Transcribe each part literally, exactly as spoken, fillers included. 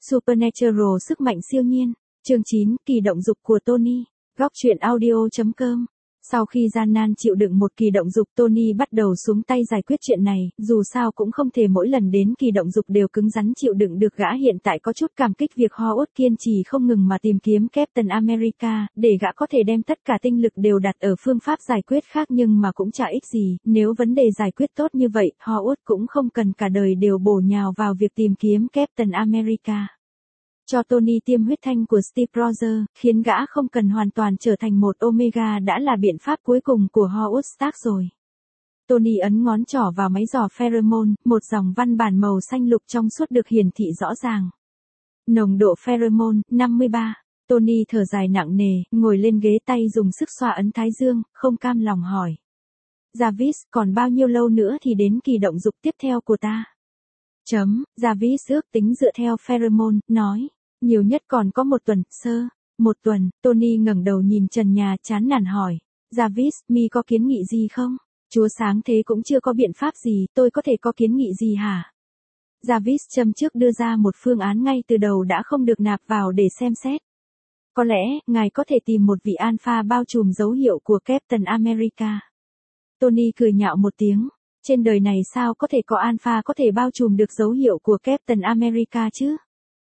Supernatural sức mạnh siêu nhiên. Chương chín, kỳ động dục của Tony. Góc truyện audio.com. Sau khi gian nan chịu đựng một kỳ động dục, Tony bắt đầu xuống tay giải quyết chuyện này, dù sao cũng không thể mỗi lần đến kỳ động dục đều cứng rắn chịu đựng được. Gã hiện tại có chút cảm kích việc Howard kiên trì không ngừng mà tìm kiếm Captain America, để gã có thể đem tất cả tinh lực đều đặt ở phương pháp giải quyết khác, nhưng mà cũng chả ích gì, nếu vấn đề giải quyết tốt như vậy, Howard cũng không cần cả đời đều bổ nhào vào việc tìm kiếm Captain America. Cho Tony tiêm huyết thanh của Steve Rogers, khiến gã không cần hoàn toàn trở thành một Omega đã là biện pháp cuối cùng của Howard Stark rồi. Tony ấn ngón trỏ vào máy dò pheromone, một dòng văn bản màu xanh lục trong suốt được hiển thị rõ ràng. Nồng độ pheromone, năm mươi ba. Tony thở dài nặng nề, ngồi lên ghế, tay dùng sức xoa ấn thái dương, không cam lòng hỏi. Jarvis, còn bao nhiêu lâu nữa thì đến kỳ động dục tiếp theo của ta? Chấm, Jarvis ước tính dựa theo pheromone, nói. Nhiều nhất còn có một tuần, sơ. Một tuần, Tony ngẩng đầu nhìn trần nhà, chán nản hỏi. Jarvis, mi có kiến nghị gì không? Chúa sáng thế cũng chưa có biện pháp gì, tôi có thể có kiến nghị gì hả? Jarvis châm trước đưa ra một phương án ngay từ đầu đã không được nạp vào để xem xét. Có lẽ, ngài có thể tìm một vị alpha bao trùm dấu hiệu của Captain America. Tony cười nhạo một tiếng. Trên đời này sao có thể có alpha có thể bao trùm được dấu hiệu của Captain America chứ?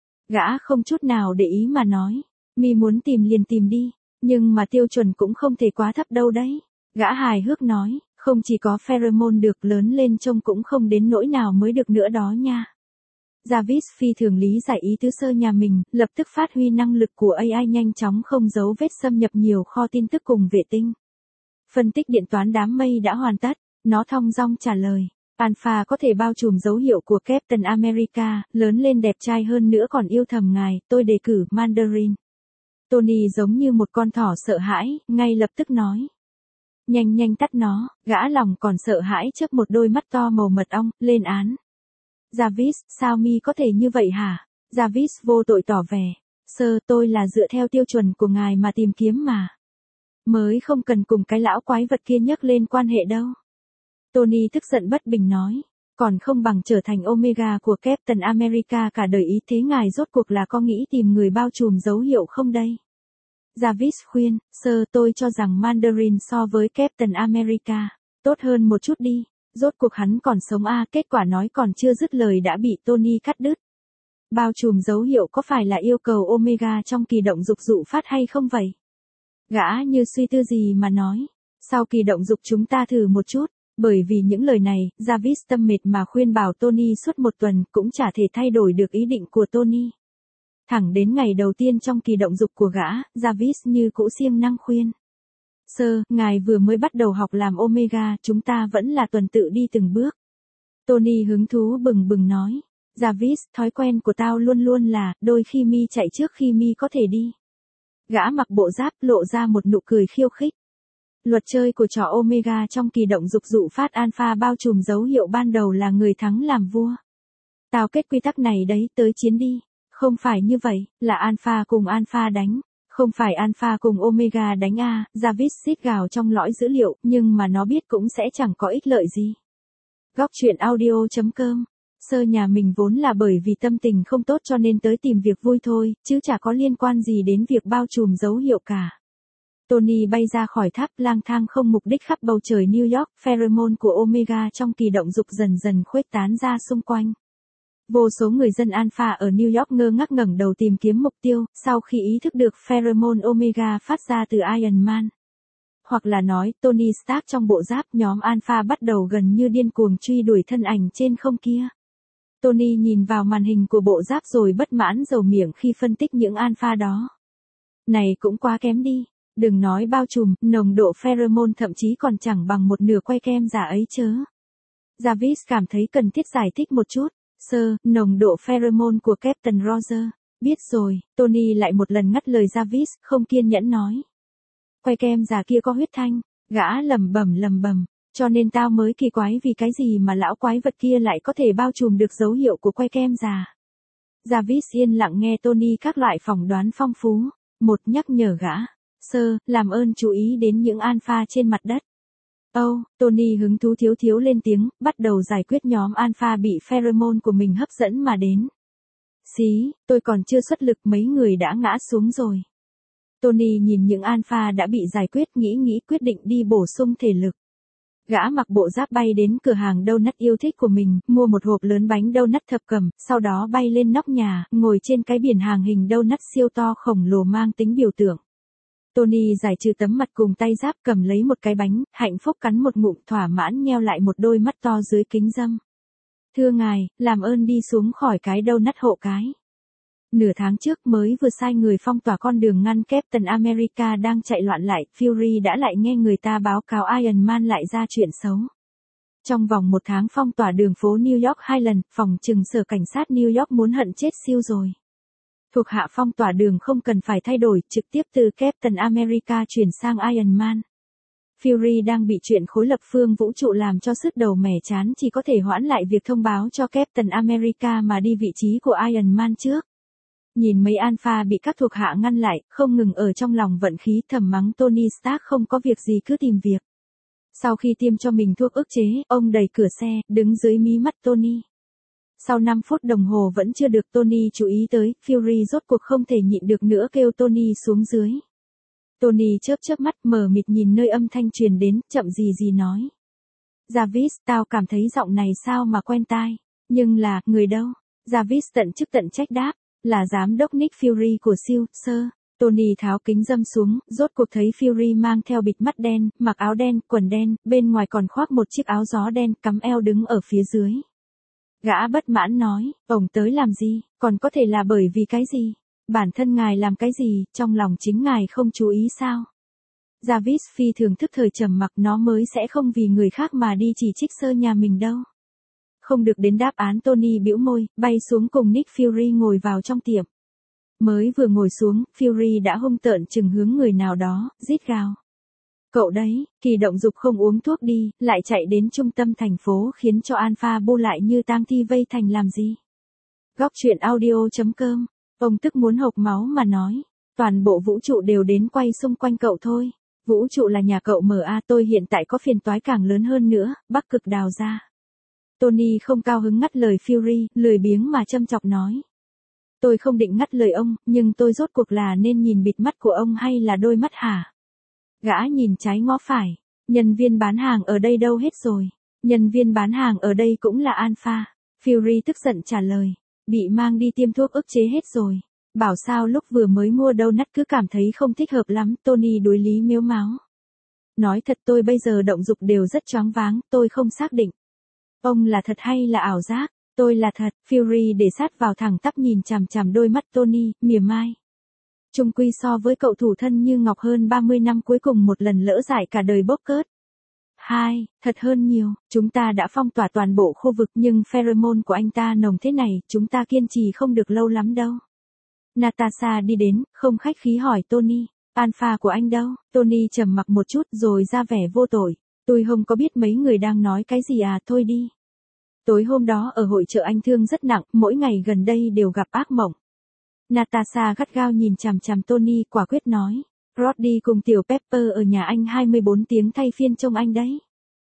Gã không chút nào để ý mà nói. Mi muốn tìm liền tìm đi, nhưng mà tiêu chuẩn cũng không thể quá thấp đâu đấy. Gã hài hước nói, không chỉ có pheromone được, lớn lên trông cũng không đến nỗi nào mới được nữa đó nha. Jarvis phi thường lý giải ý tứ sơ nhà mình, lập tức phát huy năng lực của a i nhanh chóng không giấu vết xâm nhập nhiều kho tin tức cùng vệ tinh. Phân tích điện toán đám mây đã hoàn tất. Nó thong dong trả lời, alpha có thể bao trùm dấu hiệu của Captain America, lớn lên đẹp trai hơn nữa còn yêu thầm ngài, tôi đề cử Mandarin. Tony giống như một con thỏ sợ hãi, ngay lập tức nói. Nhanh nhanh tắt nó, gã lòng còn sợ hãi trước một đôi mắt to màu mật ong, lên án. Jarvis, sao mi có thể như vậy hả? Jarvis vô tội tỏ vẻ, sơ, tôi là dựa theo tiêu chuẩn của ngài mà tìm kiếm mà. Mới không cần cùng cái lão quái vật kia nhắc lên quan hệ đâu. Tony tức giận bất bình nói, còn không bằng trở thành Omega của Captain America cả đời ý, thế ngài rốt cuộc là có nghĩ tìm người bao trùm dấu hiệu không đây? Jarvis khuyên, sơ, tôi cho rằng Mandarin so với Captain America tốt hơn một chút đi, rốt cuộc hắn còn sống à, kết quả nói còn chưa dứt lời đã bị Tony cắt đứt. Bao trùm dấu hiệu có phải là yêu cầu Omega trong kỳ động dục dụ phát hay không vậy? Gã như suy tư gì mà nói, sau kỳ động dục chúng ta thử một chút. Bởi vì những lời này, Jarvis tâm mệt mà khuyên bảo Tony suốt một tuần cũng chả thể thay đổi được ý định của Tony. Thẳng đến ngày đầu tiên trong kỳ động dục của gã, Jarvis như cũ siêng năng khuyên. Sơ, ngài vừa mới bắt đầu học làm Omega, chúng ta vẫn là tuần tự đi từng bước. Tony hứng thú bừng bừng nói. Jarvis, thói quen của tao luôn luôn là, đôi khi mi chạy trước khi mi có thể đi. Gã mặc bộ giáp lộ ra một nụ cười khiêu khích. Luật chơi của trò Omega trong kỳ động dục dụ phát alpha bao trùm dấu hiệu ban đầu là người thắng làm vua. Tao kết quy tắc này đấy, tới chiến đi. Không phải như vậy, là alpha cùng alpha đánh. Không phải alpha cùng Omega đánh a, Jarvis xít gào trong lõi dữ liệu, nhưng mà nó biết cũng sẽ chẳng có ích lợi gì. Góc truyện audio.com. Sơ nhà mình vốn là bởi vì tâm tình không tốt cho nên tới tìm việc vui thôi, chứ chả có liên quan gì đến việc bao trùm dấu hiệu cả. Tony bay ra khỏi tháp, lang thang không mục đích khắp bầu trời New York, pheromone của Omega trong kỳ động dục dần dần khuếch tán ra xung quanh. Vô số người dân alpha ở New York ngơ ngác ngẩng đầu tìm kiếm mục tiêu, sau khi ý thức được pheromone Omega phát ra từ Iron Man. Hoặc là nói, Tony Stark trong bộ giáp, nhóm alpha bắt đầu gần như điên cuồng truy đuổi thân ảnh trên không kia. Tony nhìn vào màn hình của bộ giáp rồi bất mãn dầu miệng khi phân tích những alpha đó. Này cũng quá kém đi. Đừng nói bao trùm, nồng độ pheromone thậm chí còn chẳng bằng một nửa que kem giả ấy chớ. Jarvis cảm thấy cần thiết giải thích một chút. Sơ, nồng độ pheromone của Captain Rogers. Biết rồi, Tony lại một lần ngắt lời Jarvis, không kiên nhẫn nói. Que kem giả kia có huyết thanh, gã lầm bầm lầm bầm, cho nên tao mới kỳ quái vì cái gì mà lão quái vật kia lại có thể bao trùm được dấu hiệu của que kem giả. Jarvis yên lặng nghe Tony các loại phỏng đoán phong phú. Một nhắc nhở gã. Sơ, làm ơn chú ý đến những alpha trên mặt đất. Âu, oh, Tony hứng thú thiếu thiếu lên tiếng, bắt đầu giải quyết nhóm alpha bị pheromone của mình hấp dẫn mà đến. Xí, tôi còn chưa xuất lực mấy người đã ngã xuống rồi. Tony nhìn những alpha đã bị giải quyết nghĩ nghĩ quyết định đi bổ sung thể lực. Gã mặc bộ giáp bay đến cửa hàng donut yêu thích của mình, mua một hộp lớn bánh donut thập cẩm, sau đó bay lên nóc nhà, ngồi trên cái biển hàng hình donut siêu to khổng lồ mang tính biểu tượng. Tony giải trừ tấm mặt cùng tay giáp cầm lấy một cái bánh, hạnh phúc cắn một ngụm thỏa mãn nheo lại một đôi mắt to dưới kính râm. Thưa ngài, làm ơn đi xuống khỏi cái donut hộ cái. Nửa tháng trước mới vừa sai người phong tỏa con đường ngăn Captain America đang chạy loạn lại, Fury đã lại nghe người ta báo cáo Iron Man lại ra chuyện xấu. Trong vòng một tháng phong tỏa đường phố New York hai lần, phòng trừng sở cảnh sát New York muốn hận chết siêu rồi. Thuộc hạ phong tỏa đường không cần phải thay đổi, trực tiếp từ Captain America chuyển sang Iron Man. Fury đang bị chuyện khối lập phương vũ trụ làm cho sứt đầu mẻ chán, chỉ có thể hoãn lại việc thông báo cho Captain America mà đi vị trí của Iron Man trước. Nhìn mấy alpha bị các thuộc hạ ngăn lại, không ngừng ở trong lòng vận khí thầm mắng Tony Stark không có việc gì cứ tìm việc. Sau khi tiêm cho mình thuốc ức chế, ông đẩy cửa xe, đứng dưới mí mắt Tony. Sau năm phút đồng hồ vẫn chưa được Tony chú ý tới, Fury rốt cuộc không thể nhịn được nữa kêu Tony xuống dưới. Tony chớp chớp mắt mờ mịt nhìn nơi âm thanh truyền đến, chậm gì gì nói. Jarvis, tao cảm thấy giọng này sao mà quen tai. Nhưng là, người đâu? Jarvis tận chức tận trách đáp. Là giám đốc Nick Fury của siêu, sơ. Tony tháo kính râm xuống, rốt cuộc thấy Fury mang theo bịt mắt đen, mặc áo đen, quần đen, bên ngoài còn khoác một chiếc áo gió đen, cắm eo đứng ở phía dưới. Gã bất mãn nói, ông tới làm gì, còn có thể là bởi vì cái gì? Bản thân ngài làm cái gì, trong lòng chính ngài không chú ý sao? Jarvis phi thường thức thời trầm mặc, nó mới sẽ không vì người khác mà đi chỉ trích sơ nhà mình đâu. Không được đến đáp án, Tony bĩu môi, bay xuống cùng Nick Fury ngồi vào trong tiệm. Mới vừa ngồi xuống, Fury đã hung tợn chừng hướng người nào đó, rít gào. Cậu đấy, kỳ động dục không uống thuốc đi, lại chạy đến trung tâm thành phố khiến cho Alpha bu lại như tang thi vây thành làm gì. Góc truyện audio chấm com, ông tức muốn hộc máu mà nói, toàn bộ vũ trụ đều đến quay xung quanh cậu thôi. Vũ trụ là nhà cậu mở a, tôi hiện tại có phiền toái càng lớn hơn nữa, Bắc Cực đào ra. Tony không cao hứng ngắt lời Fury, lười biếng mà châm chọc nói. Tôi không định ngắt lời ông, nhưng tôi rốt cuộc là nên nhìn bịt mắt của ông hay là đôi mắt hả? Gã nhìn trái ngó phải, nhân viên bán hàng ở đây đâu hết rồi? Nhân viên bán hàng ở đây cũng là alpha. Fury tức giận trả lời, bị mang đi tiêm thuốc ức chế hết rồi. Bảo sao lúc vừa mới mua donut cứ cảm thấy không thích hợp lắm, Tony đối lý mếu máo. Nói thật tôi bây giờ động dục đều rất choáng váng, tôi không xác định. Ông là thật hay là ảo giác? Tôi là thật. Fury để sát vào thẳng tắp nhìn chằm chằm đôi mắt Tony, mỉa mai. Chung quy so với cậu thủ thân như ngọc hơn ba mươi năm cuối cùng một lần lỡ dại cả đời bốc cớt. Hai, thật hơn nhiều, chúng ta đã phong tỏa toàn bộ khu vực nhưng pheromone của anh ta nồng thế này, chúng ta kiên trì không được lâu lắm đâu. Natasha đi đến, không khách khí hỏi Tony, alpha của anh đâu? Tony trầm mặc một chút rồi ra vẻ vô tội. Tôi không có biết mấy người đang nói cái gì à, thôi đi. Tối hôm đó ở hội chợ anh thương rất nặng, mỗi ngày gần đây đều gặp ác mộng. Natasha gắt gao nhìn chằm chằm Tony, quả quyết nói. Roddy cùng tiểu Pepper ở nhà anh hai mươi bốn tiếng thay phiên trông anh đấy.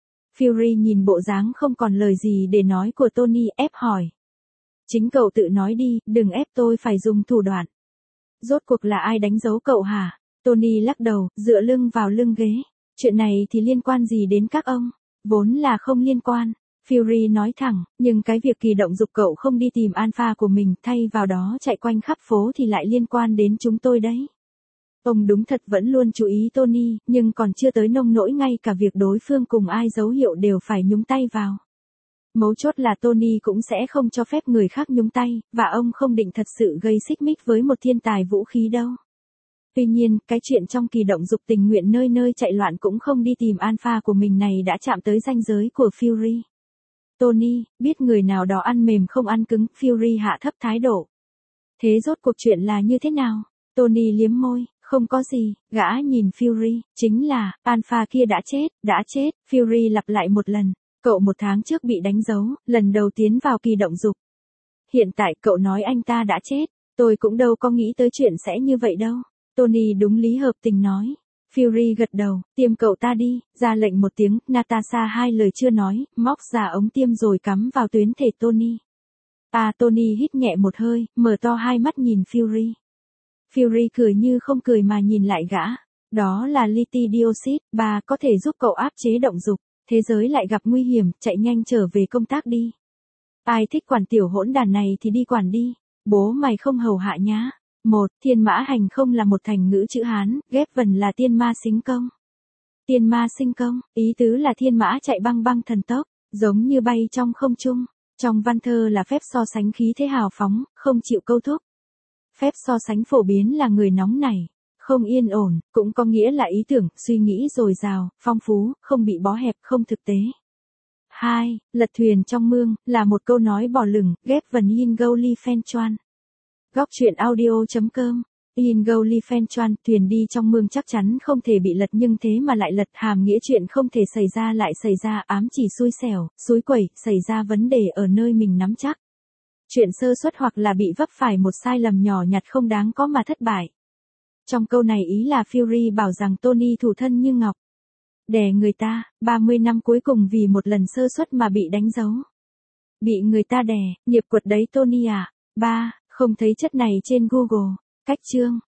Fury nhìn bộ dáng không còn lời gì để nói của Tony, ép hỏi. Chính cậu tự nói đi, đừng ép tôi phải dùng thủ đoạn. Rốt cuộc là ai đánh dấu cậu hả? Tony lắc đầu, dựa lưng vào lưng ghế. Chuyện này thì liên quan gì đến các ông? Vốn là không liên quan. Fury nói thẳng, nhưng cái việc kỳ động dục cậu không đi tìm alpha của mình, thay vào đó chạy quanh khắp phố thì lại liên quan đến chúng tôi đấy. Ông đúng thật vẫn luôn chú ý Tony, nhưng còn chưa tới nông nỗi ngay cả việc đối phương cùng ai dấu hiệu đều phải nhúng tay vào. Mấu chốt là Tony cũng sẽ không cho phép người khác nhúng tay, và ông không định thật sự gây xích mích với một thiên tài vũ khí đâu. Tuy nhiên, cái chuyện trong kỳ động dục tình nguyện nơi nơi chạy loạn cũng không đi tìm alpha của mình này đã chạm tới ranh giới của Fury. Tony, biết người nào đó ăn mềm không ăn cứng, Fury hạ thấp thái độ. Thế rốt cuộc chuyện là như thế nào? Tony liếm môi, không có gì, gã nhìn Fury, chính là, alpha kia đã chết, đã chết, Fury lặp lại một lần. Cậu một tháng trước bị đánh dấu, lần đầu tiến vào kỳ động dục. Hiện tại cậu nói anh ta đã chết, tôi cũng đâu có nghĩ tới chuyện sẽ như vậy đâu. Tony đúng lý hợp tình nói. Fury gật đầu, tiêm cậu ta đi, ra lệnh một tiếng, Natasha hai lời chưa nói, móc ra ống tiêm rồi cắm vào tuyến thể Tony. À Tony hít nhẹ một hơi, mở to hai mắt nhìn Fury. Fury cười như không cười mà nhìn lại gã. Đó là Liti Dioxide, bà có thể giúp cậu áp chế động dục. Thế giới lại gặp nguy hiểm, chạy nhanh trở về công tác đi. Ai thích quản tiểu hỗn đàn này thì đi quản đi. Bố mày không hầu hạ nhá. Một, thiên mã hành không là một thành ngữ chữ Hán, ghép vần là tiên ma xính công. Tiên ma sinh công, ý tứ là thiên mã chạy băng băng thần tốc, giống như bay trong không trung. Trong văn thơ là phép so sánh khí thế hào phóng, không chịu câu thúc. Phép so sánh phổ biến là người nóng nảy, không yên ổn, cũng có nghĩa là ý tưởng, suy nghĩ dồi dào, phong phú, không bị bó hẹp, không thực tế. Hai, lật thuyền trong mương, là một câu nói bỏ lửng, ghép vần yin go li phen choan. Góc truyện audio.com. Yin go li phen choan, thuyền đi trong mương chắc chắn không thể bị lật nhưng thế mà lại lật, hàm nghĩa chuyện không thể xảy ra lại xảy ra, ám chỉ xui xẻo, xúi quẩy, xảy ra vấn đề ở nơi mình nắm chắc. Chuyện sơ suất hoặc là bị vấp phải một sai lầm nhỏ nhặt không đáng có mà thất bại. Trong câu này ý là Fury bảo rằng Tony thủ thân như ngọc. Đè người ta, ba mươi năm cuối cùng vì một lần sơ suất mà bị đánh dấu. Bị người ta đè, nghiệp quật đấy Tony à. Ba, không thấy chất này trên Google. Cách chương.